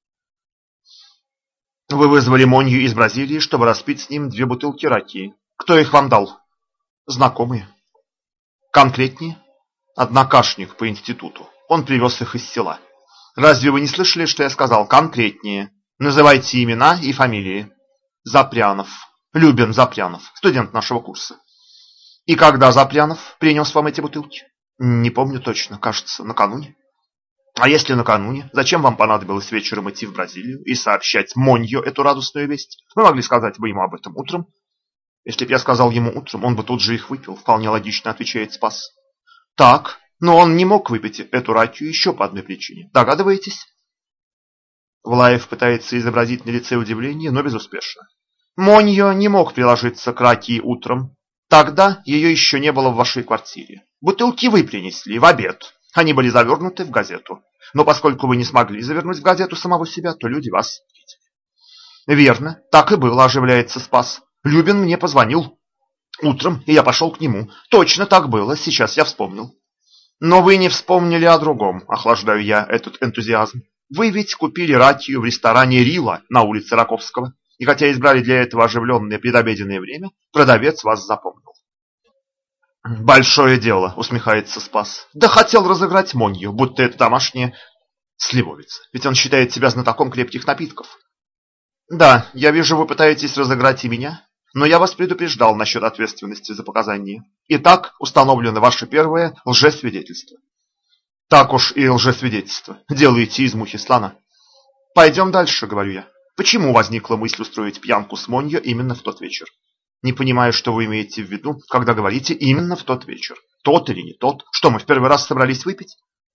Вы вызвали Монью из Бразилии, чтобы распить с ним 2 бутылки ракии. Кто их вам дал? Знакомые. Конкретнее? Однокашник по институту. Он привез их из села. Разве вы не слышали, что я сказал? Конкретнее. Называйте имена и фамилии. Запрянов. Любен Запрянов, студент нашего курса. И когда Запрянов принес вам эти бутылки? Не помню точно, кажется, накануне. А если накануне, зачем вам понадобилось вечером идти в Бразилию и сообщать Монью эту радостную весть? Вы могли сказать бы ему об этом утром. Если бы я сказал ему утром, он бы тут же их выпил, вполне логично отвечает Спас. Так, но он не мог выпить эту ракию еще по одной причине. Догадываетесь? Влаев пытается изобразить на лице удивление, но безуспешно. Моньо не мог приложиться к ракии утром. Тогда ее еще не было в вашей квартире. Бутылки вы принесли в обед. Они были завернуты в газету. Но поскольку вы не смогли завернуть в газету самого себя, то люди вас видели. Верно, так и было, оживляется Спас. Любин мне позвонил утром, и я пошел к нему. Точно так было, сейчас я вспомнил. Но вы не вспомнили о другом, охлаждаю я этот энтузиазм. Вы ведь купили ракию в ресторане Рила на улице Раковского. И хотя избрали для этого оживленное предобеденное время, продавец вас запомнил. Большое дело, усмехается Спас. Да хотел разыграть Монью, будто это домашняя сливовица. Ведь он считает себя знатоком крепких напитков. Да, я вижу, вы пытаетесь разыграть и меня, но я вас предупреждал насчет ответственности за показания. Итак, установлено ваше первое лжесвидетельство. Так уж и лжесвидетельство. Делаете из мухи слона. Пойдем дальше, говорю я. Почему возникла мысль устроить пьянку с Монью именно в тот вечер? Не понимаю, что вы имеете в виду, когда говорите именно в тот вечер. Тот или не тот? Что, мы в первый раз собрались выпить?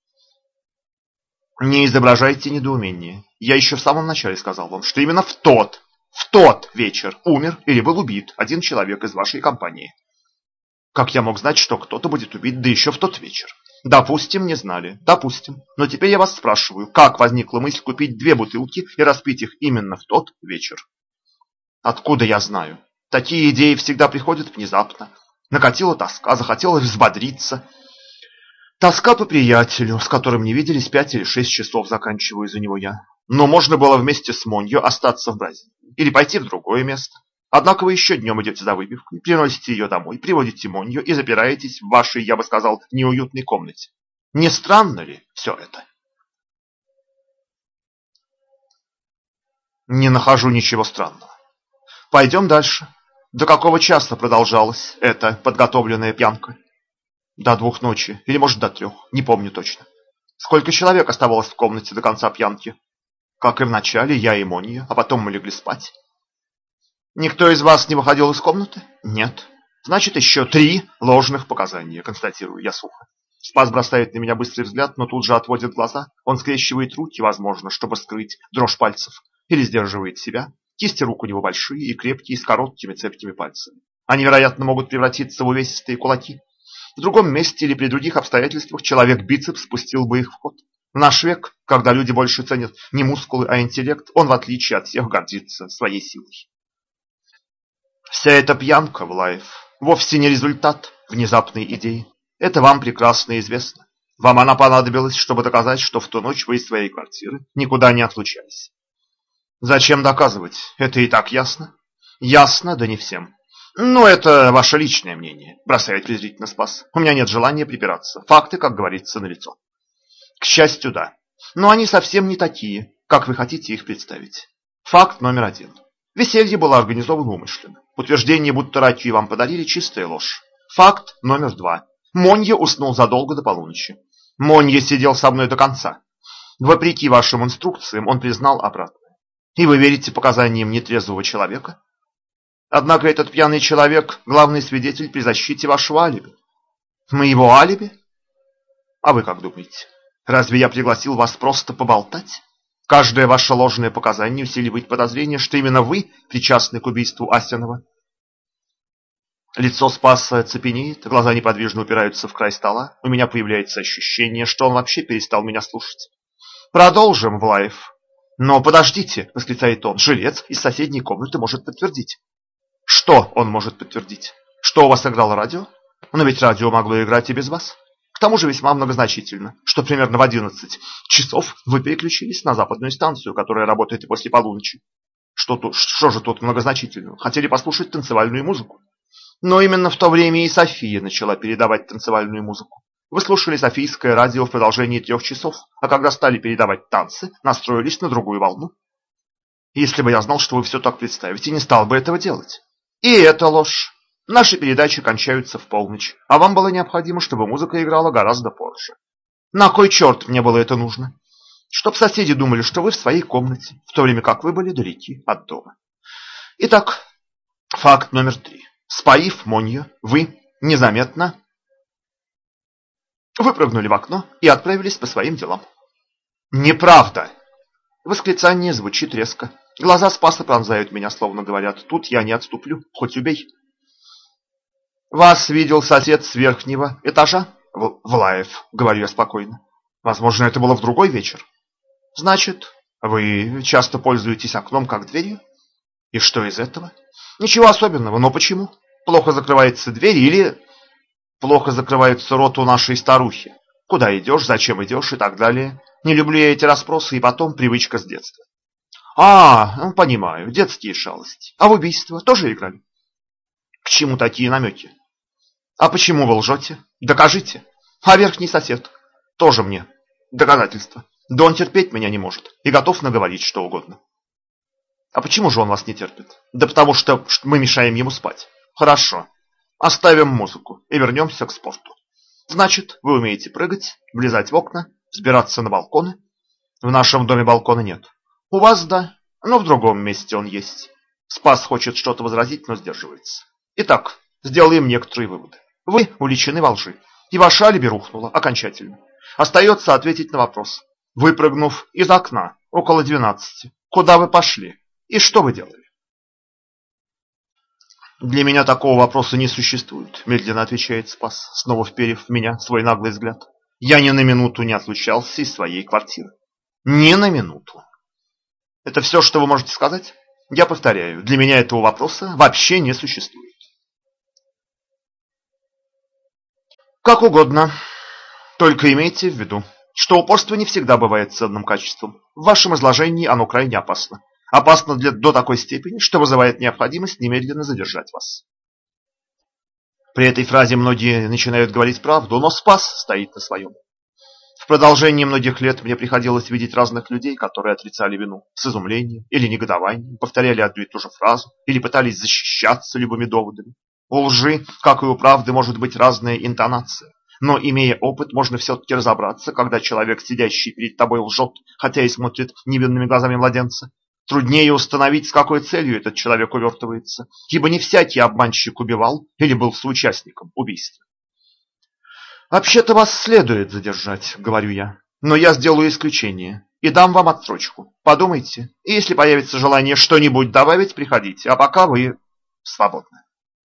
Не изображайте недоумение. Я еще в самом начале сказал вам, что именно в тот вечер умер или был убит один человек из вашей компании. Как я мог знать, что кто-то будет убит, да еще в тот вечер? Допустим, не знали. Допустим. Но теперь я вас спрашиваю, как возникла мысль купить 2 бутылки и распить их именно в тот вечер? Откуда я знаю? Такие идеи всегда приходят внезапно. Накатила тоска, захотелось взбодриться. Тоска по приятелю, с которым не виделись 5 или 6 часов, заканчиваю за него я. Но можно было вместе с Монью остаться в Бразилии. Или пойти в другое место. Однако вы еще днем идете за выпивкой, приносите ее домой, приводите Монью и запираетесь в вашей, я бы сказал, неуютной комнате. Не странно ли все это? Не нахожу ничего странного. Пойдем дальше. До какого часа продолжалась эта подготовленная пьянка? До 2 ночи, или может до 3, не помню точно. Сколько человек оставалось в комнате до конца пьянки? Как и в начале, я и Монья, а потом мы легли спать. Никто из вас не выходил из комнаты? Нет. Значит, еще 3 ложных показания, констатирую я сухо. Спас бросает на меня быстрый взгляд, но тут же отводит глаза. Он скрещивает руки, возможно, чтобы скрыть дрожь пальцев, или сдерживает себя. Кисти рук у него большие и крепкие, с короткими цепкими пальцами. Они, вероятно, могут превратиться в увесистые кулаки. В другом месте или при других обстоятельствах человек-бицепс спустил бы их в ход. В наш век, когда люди больше ценят не мускулы, а интеллект, он, в отличие от всех, гордится своей силой. Вся эта пьянка, Влаев, вовсе не результат внезапной идеи. Это вам прекрасно известно. Вам она понадобилась, чтобы доказать, что в ту ночь вы из своей квартиры никуда не отлучались. Зачем доказывать? Это и так ясно. Ясно, да не всем. Ну, это ваше личное мнение, бросает презрительно Спас. У меня нет желания припираться. Факты, как говорится, налицо. К счастью, да. Но они совсем не такие, как вы хотите их представить. Факт номер 1. Веселье было организовано умышленно. Утверждение, будто Ратью вам подарили, чистая ложь. Факт номер 2. Монья уснул задолго до полуночи. Монья сидел со мной до конца. Вопреки вашим инструкциям, он признал обратное. И вы верите показаниям нетрезвого человека? Однако этот пьяный человек – главный свидетель при защите вашего алиби. Моего алиби? А вы как думаете? Разве я пригласил вас просто поболтать? Каждое ваше ложное показание усиливает подозрение, что именно вы причастны к убийству Асенова. Лицо Спаса цепенеет, глаза неподвижно упираются в край стола. У меня появляется ощущение, что он вообще перестал меня слушать. Продолжим, Влаев. Но подождите, восклицает он, жилец из соседней комнаты может подтвердить. Что он может подтвердить? Что у вас играло радио? Но ведь радио могло играть и без вас. К тому же весьма многозначительно, что примерно в 11 часов вы переключились на западную станцию, которая работает и после полуночи. Что же тут многозначительного? Хотели послушать танцевальную музыку. Но именно в то время и София начала передавать танцевальную музыку. Вы слушали софийское радио в продолжении 3 часов, а когда стали передавать танцы, настроились на другую волну. Если бы я знал, что вы все так представите, не стал бы этого делать. И это ложь. Наши передачи кончаются в полночь, а вам было необходимо, чтобы музыка играла гораздо позже. На кой черт мне было это нужно? Чтоб соседи думали, что вы в своей комнате, в то время как вы были далеки от дома. Итак, факт номер 3. Споив Монью, вы незаметно выпрыгнули в окно и отправились по своим делам. Неправда! Восклицание звучит резко. Глаза Спаса пронзают меня, словно говорят, тут я не отступлю, хоть убей. Вас видел сосед с верхнего этажа? Влаев, говорю я спокойно. Возможно, это было в другой вечер. Значит, вы часто пользуетесь окном как дверью? И что из этого? Ничего особенного, но почему? Плохо закрывается дверь или плохо закрывается рот у нашей старухи? Куда идешь, зачем идешь и так далее. Не люблю я эти расспросы, и потом привычка с детства. Понимаю, детские шалости. А в убийство тоже играли? К чему такие намеки? А почему вы лжете? Докажите. А верхний сосед? Тоже мне. Доказательство. Да он терпеть меня не может и готов наговорить что угодно. А почему же он вас не терпит? Да потому что мы мешаем ему спать. Хорошо. Оставим музыку и вернемся к спорту. Значит, вы умеете прыгать, влезать в окна, взбираться на балконы. В нашем доме балкона нет. У вас да, но в другом месте он есть. Спас хочет что-то возразить, но сдерживается. Итак, сделаем некоторые выводы. Вы уличены во лжи, и ваше алиби рухнуло окончательно. Остается ответить на вопрос. Выпрыгнув из окна около 12, куда вы пошли и что вы делали? Для меня такого вопроса не существует, медленно отвечает Спас, снова вперев в меня свой наглый взгляд. Я ни на минуту не отлучался из своей квартиры. Ни на минуту. Это все, что вы можете сказать? Я повторяю, для меня этого вопроса вообще не существует. Как угодно. Только имейте в виду, что упорство не всегда бывает ценным качеством. В вашем изложении оно крайне опасно. Опасно до такой степени, что вызывает необходимость немедленно задержать вас. При этой фразе многие начинают говорить правду, но Спас стоит на своем. В продолжении многих лет мне приходилось видеть разных людей, которые отрицали вину с изумлением или негодованием, повторяли одну и ту же фразу или пытались защищаться любыми доводами. У лжи, как и у правды, может быть разная интонация. Но, имея опыт, можно все-таки разобраться, когда человек, сидящий перед тобой, лжет, хотя и смотрит невинными глазами младенца. Труднее установить, с какой целью этот человек увертывается, ибо не всякий обманщик убивал или был соучастником убийства. «Вообще-то вас следует задержать», — говорю я, «но я сделаю исключение и дам вам отсрочку. Подумайте, и если появится желание что-нибудь добавить, приходите, а пока вы свободны».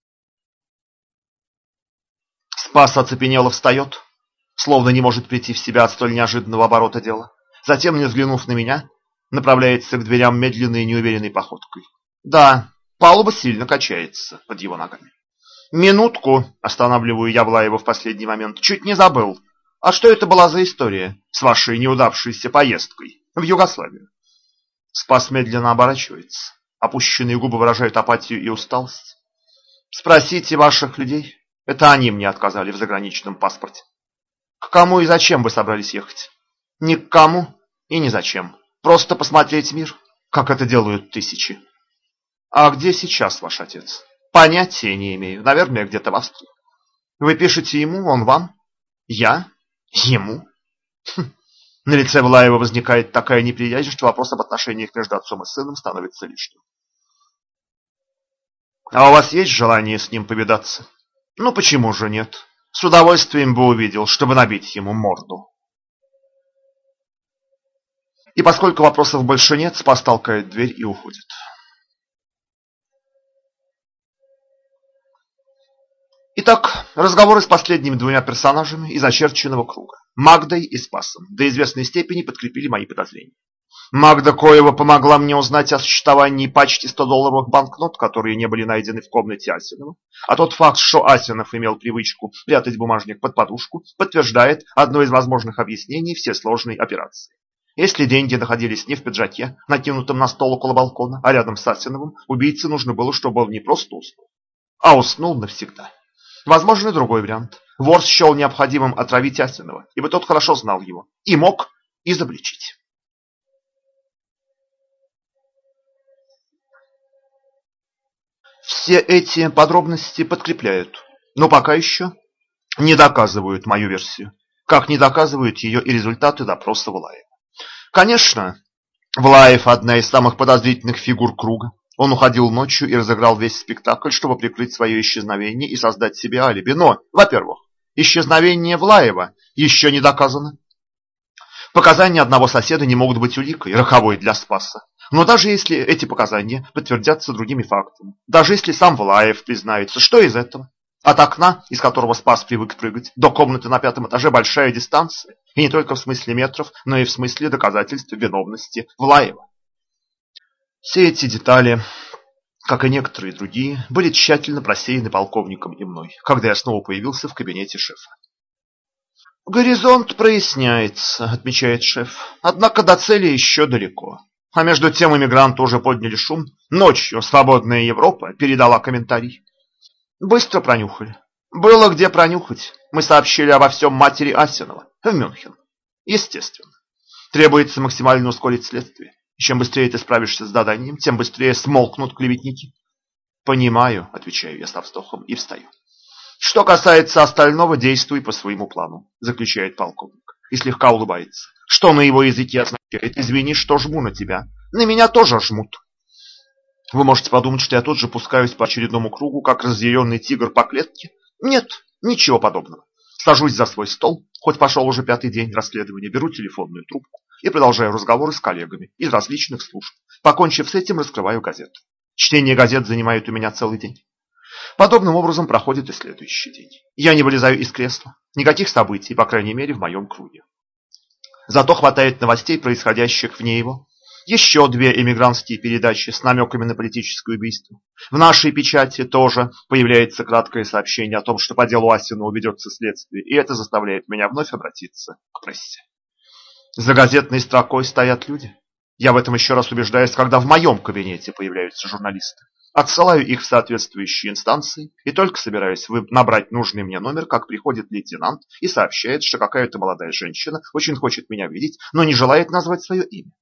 Спас оцепенело встает, словно не может прийти в себя от столь неожиданного оборота дела. Затем, не взглянув на меня, направляется к дверям медленной и неуверенной походкой. Да, палуба сильно качается под его ногами. «Минутку!» – останавливаю я Влаева в последний момент. «Чуть не забыл. А что это была за история с вашей неудавшейся поездкой в Югославию?» Спас медленно оборачивается. Опущенные губы выражают апатию и усталость. «Спросите ваших людей. Это они мне отказали в заграничном паспорте». «К кому и зачем вы собрались ехать?» «Ни к кому и ни зачем. Просто посмотреть мир, как это делают тысячи». «А где сейчас ваш отец?» «Понятия не имею. Наверное, где-то в Австрии». «Вы пишете ему, он вам?» «Я? Ему?» На лице Влаева возникает такая неприязнь, что вопрос об отношениях между отцом и сыном становится лишним. «А у вас есть желание с ним повидаться?» «Ну почему же нет? С удовольствием бы увидел, чтобы набить ему морду». И поскольку вопросов больше нет, Спас толкает дверь и уходит. Итак, разговоры с последними двумя персонажами из очерченного круга, Магдой и Спасом, до известной степени подкрепили мои подозрения. Магда Коева помогла мне узнать о существовании пачки 100-долларовых банкнот, которые не были найдены в комнате Асинова. А тот факт, что Асинов имел привычку прятать бумажник под подушку, подтверждает одно из возможных объяснений всей сложной операции. Если деньги находились не в пиджаке, накинутом на стол около балкона, а рядом с Асиновым, убийце нужно было, чтобы он не просто уснул, а уснул навсегда. Возможен и другой вариант. Вор счел необходимым отравить Асинова, ибо тот хорошо знал его и мог изобличить. Все эти подробности подкрепляют, но пока еще не доказывают мою версию, как не доказывают ее и результаты допроса Влаева. Конечно, Влаев – одна из самых подозрительных фигур круга. Он уходил ночью и разыграл весь спектакль, чтобы прикрыть свое исчезновение и создать себе алиби. Но, во-первых, исчезновение Влаева еще не доказано. Показания одного соседа не могут быть уликой, роковой для Спаса. Но даже если эти показания подтвердятся другими фактами, даже если сам Влаев признается, что из этого? От окна, из которого Спас привык прыгать, до комнаты на 5-м этаже большая дистанция, и не только в смысле метров, но и в смысле доказательств виновности Влаева. Все эти детали, как и некоторые другие, были тщательно просеяны полковником и мной, когда я снова появился в кабинете шефа. «Горизонт проясняется», — отмечает шеф, — «однако до цели еще далеко». А между тем эмигранты уже подняли шум. Ночью «Свободная Европа» передала комментарий. Быстро пронюхали. Было где пронюхать. Мы сообщили обо всем матери Асинова в Мюнхен. Естественно. Требуется максимально ускорить следствие. И чем быстрее ты справишься с заданием, тем быстрее смолкнут клеветники. «Понимаю», — отвечаю я со вздохом и встаю. «Что касается остального, действуй по своему плану», — заключает полковник и слегка улыбается. Что на его языке означает «извини, что жму на тебя». На меня тоже жмут. Вы можете подумать, что я тут же пускаюсь по очередному кругу, как разъяренный тигр по клетке. Нет, ничего подобного. Сажусь за свой стол, хоть пошел уже 5-й день расследования, беру телефонную трубку и продолжаю разговоры с коллегами из различных служб. Покончив с этим, раскрываю газету. Чтение газет занимает у меня целый день. Подобным образом проходит и следующий день. Я не вылезаю из кресла. Никаких событий, по крайней мере, в моем круге. Зато хватает новостей, происходящих вне его. Еще 2 эмигрантские передачи с намеками на политическое убийство. В нашей печати тоже появляется краткое сообщение о том, что по делу Асинова ведется следствие, и это заставляет меня вновь обратиться к прессе. За газетной строкой стоят люди. Я в этом еще раз убеждаюсь, когда в моем кабинете появляются журналисты. Отсылаю их в соответствующие инстанции и только собираюсь набрать нужный мне номер, как приходит лейтенант и сообщает, что какая-то молодая женщина очень хочет меня видеть, но не желает назвать свое имя.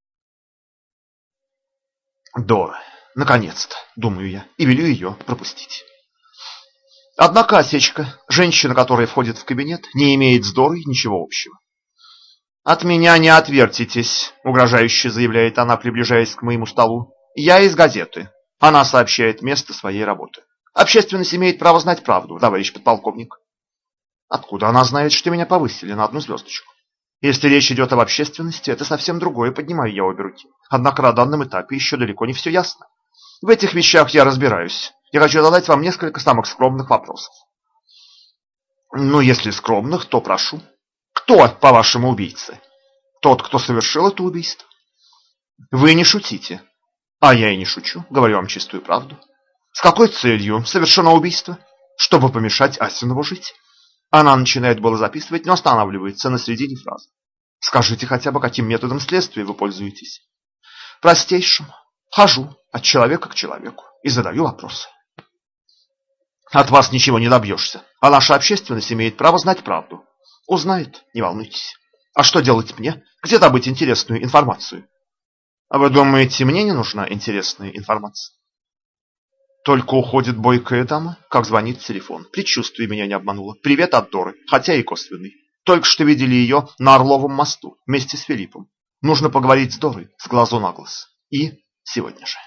Дора, наконец-то, думаю я, и велю ее пропустить. Однако осечка, женщина, которая входит в кабинет, не имеет с Дорой ничего общего. «От меня не отвертитесь», — угрожающе заявляет она, приближаясь к моему столу. «Я из газеты». Она сообщает место своей работы. «Общественность имеет право знать правду, товарищ подполковник». Откуда она знает, что меня повысили на одну звездочку? Если речь идет об общественности, это совсем другое, поднимаю я обе руки. Однако на данном этапе еще далеко не все ясно. В этих вещах я разбираюсь. Я хочу задать вам несколько самых скромных вопросов. Ну, если скромных, то прошу. Кто, по-вашему, убийца? Тот, кто совершил это убийство? Вы не шутите. А я и не шучу, говорю вам чистую правду. С какой целью совершено убийство? Чтобы помешать Асинову жить. Она начинает было записывать, но останавливается на середине фразы. Скажите хотя бы, каким методом следствия вы пользуетесь? Простейшим. Хожу от человека к человеку и задаю вопросы. От вас ничего не добьешься, а наша общественность имеет право знать правду. Узнает, не волнуйтесь. А что делать мне? Где добыть интересную информацию? А вы думаете, мне не нужна интересная информация? Только уходит бойкая дама, как звонит телефон. Предчувствие меня не обмануло. Привет от Доры, хотя и косвенный. Только что видели ее на Орловом мосту вместе с Филиппом. Нужно поговорить с Дорой с глазу на глаз. И сегодня же.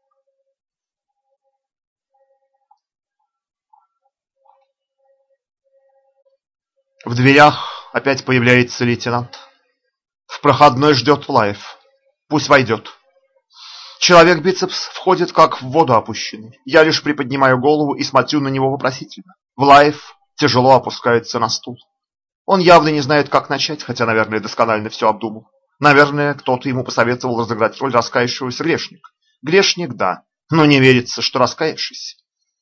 В дверях опять появляется лейтенант. В проходной ждет Влаев. Пусть войдет. Человек-бицепс входит как в воду опущенный. Я лишь приподнимаю голову и смотрю на него вопросительно. Влаев тяжело опускается на стул. Он явно не знает, как начать, хотя, наверное, досконально все обдумал. Наверное, кто-то ему посоветовал разыграть роль раскаявшегося грешника. Грешник, да, но не верится, что раскаявшийся.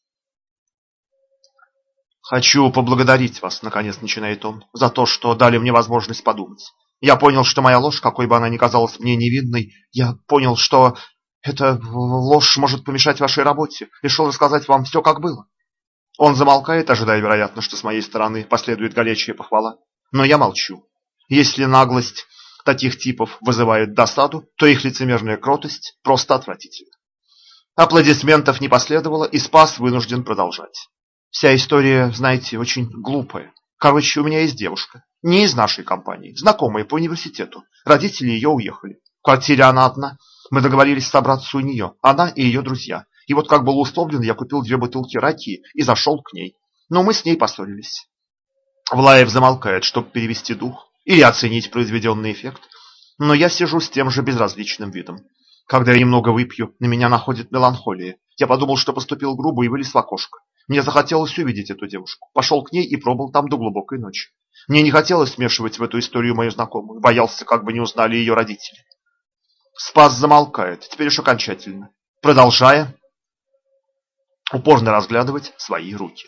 «Хочу поблагодарить вас», — наконец начинает он, — «за то, что дали мне возможность подумать. Я понял, что моя ложь, какой бы она ни казалась мне невинной, я понял, что эта ложь может помешать вашей работе. Решил рассказать вам все, как было». Он замолкает, ожидая, вероятно, что с моей стороны последует горячая похвала. Но я молчу. Если наглость таких типов вызывает досаду, то их лицемерная кротость просто отвратительна. Аплодисментов не последовало, и Спас вынужден продолжать. Вся история, знаете, очень глупая. Короче, у меня есть девушка. Не из нашей компании, знакомая по университету. Родители ее уехали. В квартире она одна. Мы договорились собраться у нее, она и ее друзья. И вот как было условлено, я купил 2 бутылки ракии и зашел к ней. Но мы с ней поссорились. Влаев замолкает, чтобы перевести дух или оценить произведенный эффект. Но я сижу с тем же безразличным видом. Когда я немного выпью, на меня находит меланхолия. Я подумал, что поступил грубо и вылез в окошко. Мне захотелось увидеть эту девушку. Пошел к ней и пробыл там до глубокой ночи. Мне не хотелось смешивать в эту историю мою знакомую. Боялся, как бы не узнали ее родители. Спас замолкает, теперь уж окончательно, продолжая упорно разглядывать свои руки.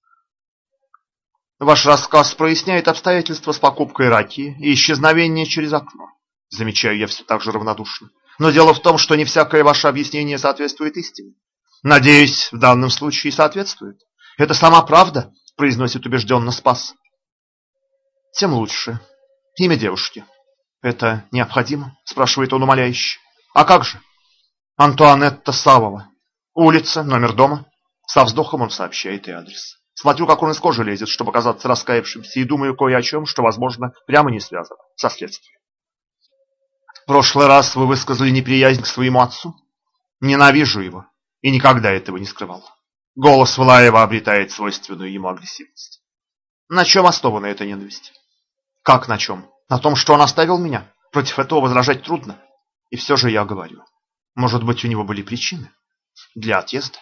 Ваш рассказ проясняет обстоятельства с покупкой ракии и исчезновением через окно. Замечаю я все так же равнодушно. Но дело в том, что не всякое ваше объяснение соответствует истине. Надеюсь, в данном случае соответствует. Это сама правда, произносит убежденно Спас. Тем лучше. Имя девушки. Это необходимо? Спрашивает он умоляюще. А как же? Антуанетта Савова. Улица, номер дома. Со вздохом он сообщает и адрес. Смотрю, как он из кожи лезет, чтобы оказаться раскаявшимся, и думаю кое о чем, что, возможно, прямо не связано со следствием. В прошлый раз вы высказали неприязнь к своему отцу. Ненавижу его и никогда этого не скрывал. Голос Влаева обретает свойственную ему агрессивность. На чем основана эта ненависть? Как на чем? На том, что он оставил меня? Против этого возражать трудно. И все же я говорю. Может быть, у него были причины для отъезда?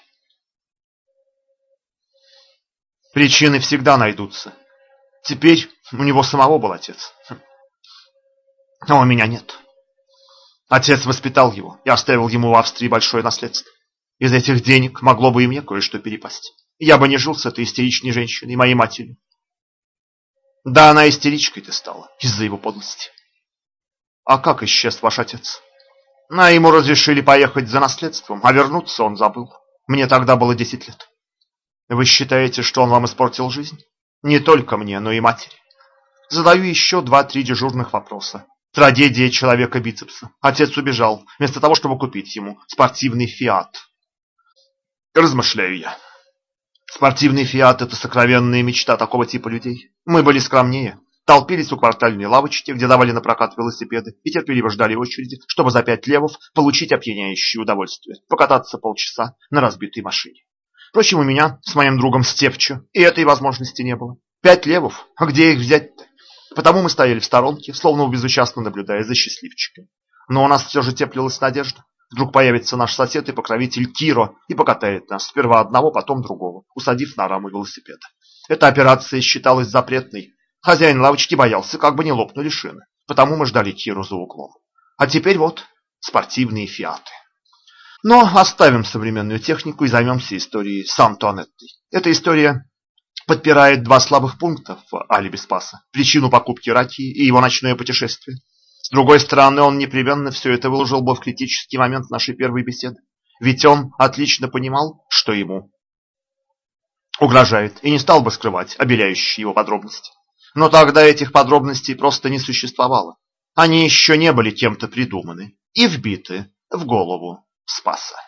Причины всегда найдутся. Теперь у него самого был отец. Но у меня нет. Отец воспитал его и оставил ему в Австрии большое наследство. Из этих денег могло бы и мне кое-что перепасть. Я бы не жил с этой истеричной женщиной, моей матерью. Да, она истеричкой-то стала из-за его подлости. А как исчез ваш отец? Ему разрешили поехать за наследством, а вернуться он забыл. Мне тогда было 10 лет. Вы считаете, что он вам испортил жизнь? Не только мне, но и матери. Задаю еще 2-3 дежурных вопроса. Трагедия человека бицепса. Отец убежал, вместо того, чтобы купить ему спортивный «Фиат». Размышляю я. Спортивный «Фиат» — это сокровенная мечта такого типа людей. Мы были скромнее. Толпились у квартальной лавочки, где давали на прокат велосипеды, и терпеливо ждали очереди, чтобы за 5 левов получить опьяняющее удовольствие – покататься полчаса на разбитой машине. Впрочем, у меня с моим другом Степчо и этой возможности не было. 5 левов? А где их взять-то? Потому мы стояли в сторонке, словно безучастно наблюдая за счастливчиками. Но у нас все же теплилась надежда. Вдруг появится наш сосед и покровитель Киро и покатает нас, сперва одного, потом другого, усадив на раму велосипеда. Эта операция считалась запретной. Хозяин лавочки боялся, как бы не лопнули шины. Потому мы ждали Киру за углом. А теперь вот спортивные «Фиаты». Но оставим современную технику и займемся историей с Антуанеттой. Эта история подпирает 2 слабых пункта в алиби Спаса. Причину покупки ракии и его ночное путешествие. С другой стороны, он непременно все это выложил бы в критический момент нашей первой беседы. Ведь он отлично понимал, что ему угрожает, и не стал бы скрывать обеляющие его подробности. Но тогда этих подробностей просто не существовало. Они еще не были кем-то придуманы и вбиты в голову Спаса.